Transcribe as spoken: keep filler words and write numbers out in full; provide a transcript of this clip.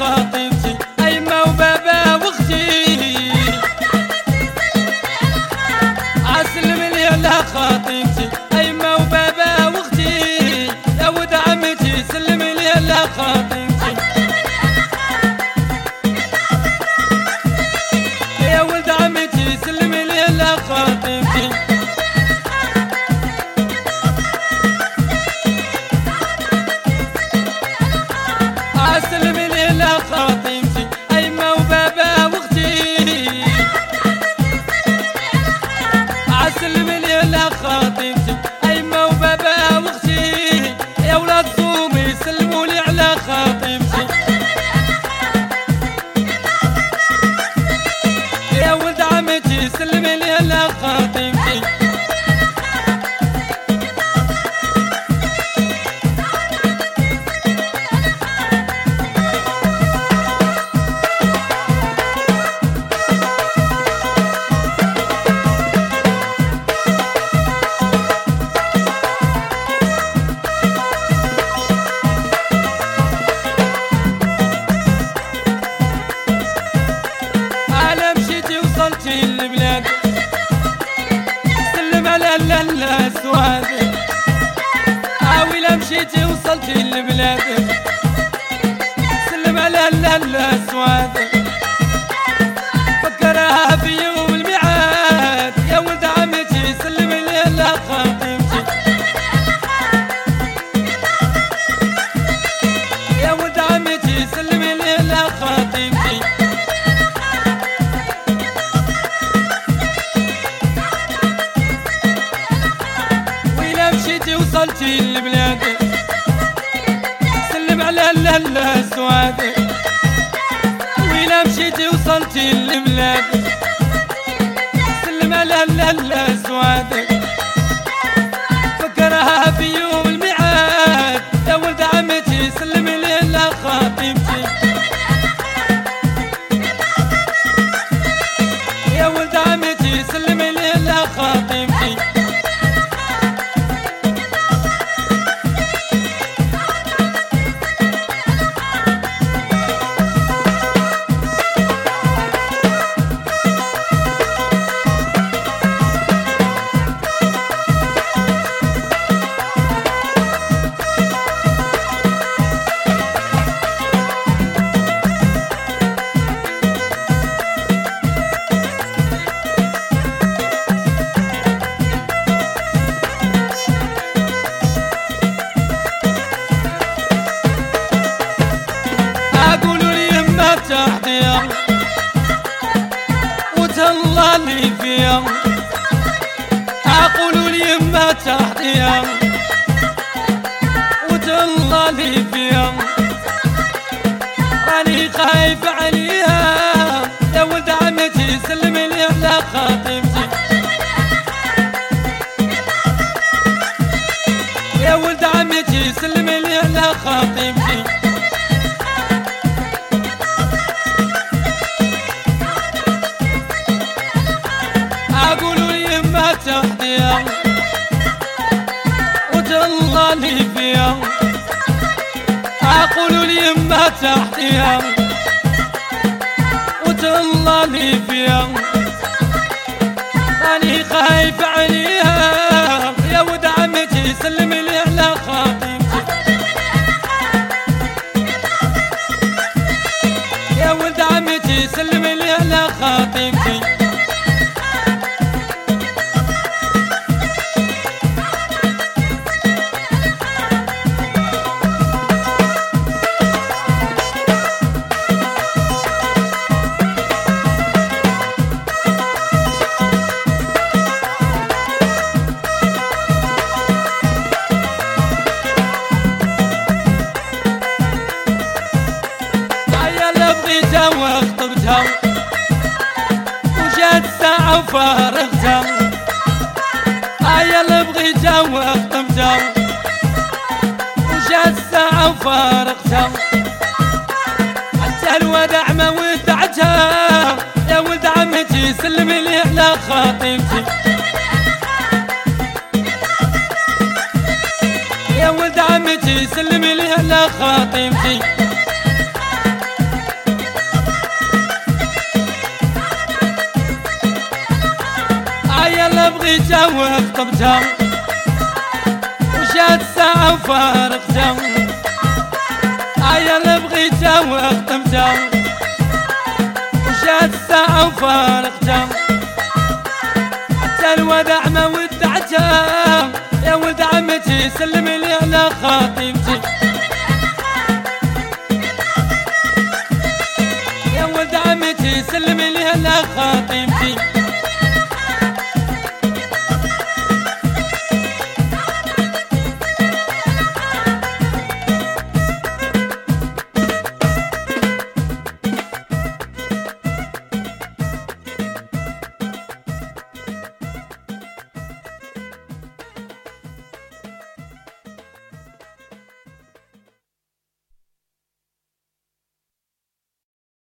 خاطبتي أيما وبابا واختي عسلم لي على خاطبتي أيما وبابا واختي يا ود عمتي سلم لي على خاطبتي يا ولد عمتي سلم لي على خاطبتي عسلم لي على خاطبتي أيما وبابا واختي عسلم لي على خاطبتي أيما وبابا واختي يا ولاد صومي سلموا لي على خاطبتي يا ولد عمتي سلم لي على خاطبتي البلاد سلم على الاسواد عاوي مشيتي وصلتي البلاد سلم على الاسواد فكرها في يوم الميعاد يا ولد عمتي سلم لي على خاطبتي يا ولد عمتي سلم لي على خاطبتي مشيتي وصلتي البلاد سلم على الاسواد ويلا مشيتي وصلتي البلاد سلم على الاسواد فكرها في يوم الميعاد يا ولد عمتي سلم لي على خاطبتي يا ولد عمتي سلم لي على خاطبتي تحتيا وتهلا لي فيا عقولوا لي يما تحتيا وتهلا لي فيا راني خايف عليها يا ولد عمتي سلم لي على خاطبتي يا ولد عمتي سلم لي على خاطبتي عقولوا لي يما تحتيا وتهلا لي فيا عقولوا لي يما تحتيا وتهلا لي فيا راني خايف عليها يا ولد عمتي سلم لي على خاطبتي يا ولد عمتي سلم لي على خاطبتي بغيتها وخطبتها وجات الساعة وفارغتها هيا اللي بغيتها وخطبتها وجات الساعة وفارغتها حتى الوداع ما ودعتها يا ولد عمتي سلم لي على خاطبتي يا ولد عمتي سلم لي على خاطبتي بغيتها وخطبتها وجات الساعة وفارقتها عيا اللي بغيتها وخطبتها وجات الساعة وفارقتها حتى الوداع ما ودعتها يا ولد عمتي سلم لي على خطيبتي يا ولد عمتي سلم لي على خطيبتي